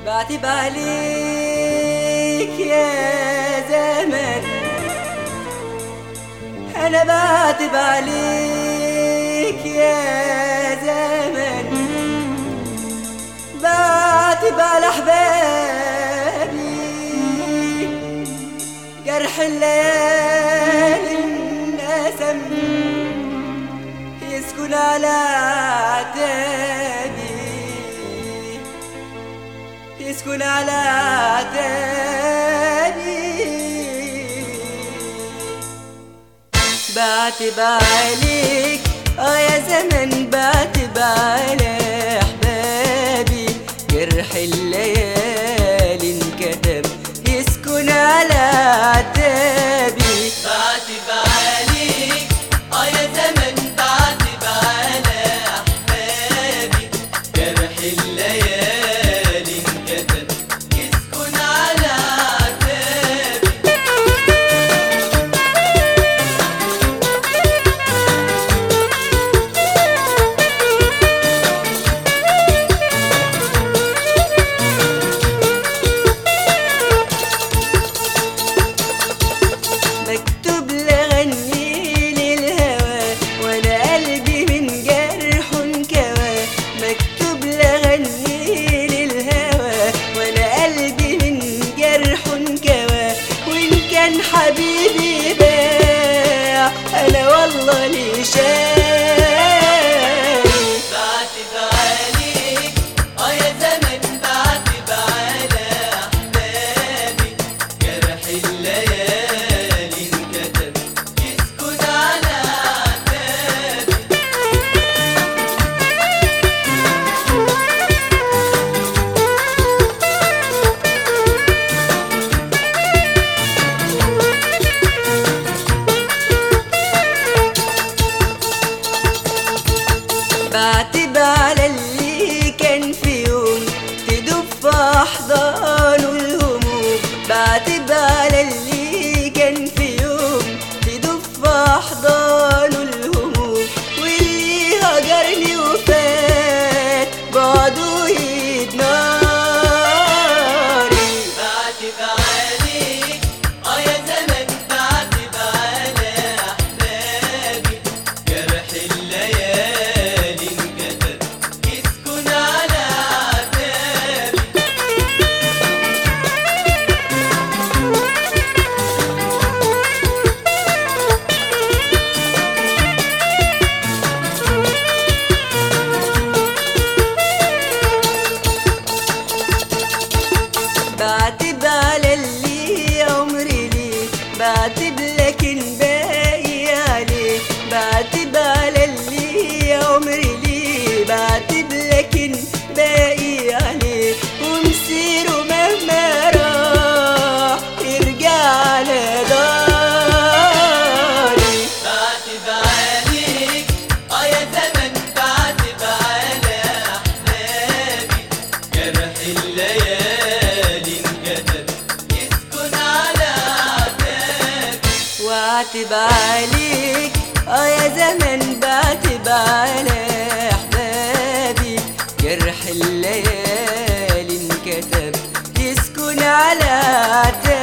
بعتب عليك يا زمن، أنا بعتب عليك يا زمن، بعتب على أحبابي، جرح الليالي انقسم يسكن على عتابي، يسكن على عتابي. بعتب عليك يا زمن، بعتب على أحبابي، جرح الليالي انكتب يسكن على عتابي. بعتب عليك يا زمن، بعتب على أحبابي، جرح الليالي انكتب يسكن على عتابي. مكتوب لغني للهوى وانا قلبي من جرح انكوى، مكتوب لغني للهوى وانا قلبي من جرح انكوى، وان كان حبيبي باع انا والله لي شاري. بعتب عليك يا زمن، بعتب على أحبابي، جرح الليالي انكتب يسكن على عتابي. بعتب على اللي كان في يوم تدوب في أحضانه الهموم، بعتب على اللي كان في يوم تدوب في أحضانه الهموم، واللي هجرني وفات بعده يد ناري. بعتب عليك يا زمن، بعتب على أحبابي، جرح الليالي انكتب يسكن على عتابي. بعتب على اللي عمري ليه، بعتب لكن باقي عليه، بعتب على اللي عمري ليه، بعتب لكن باقي عليه، ومسيره مهما راح يرجع على داري. بعتب عليك يا زمن، بعتب على أحبابي، جرح الليالي انكتب يسكن على عتابي. واعتب عليك يا زمن، بعتب على أحبابي، جرح الليالي انكتب يسكن على عتابي.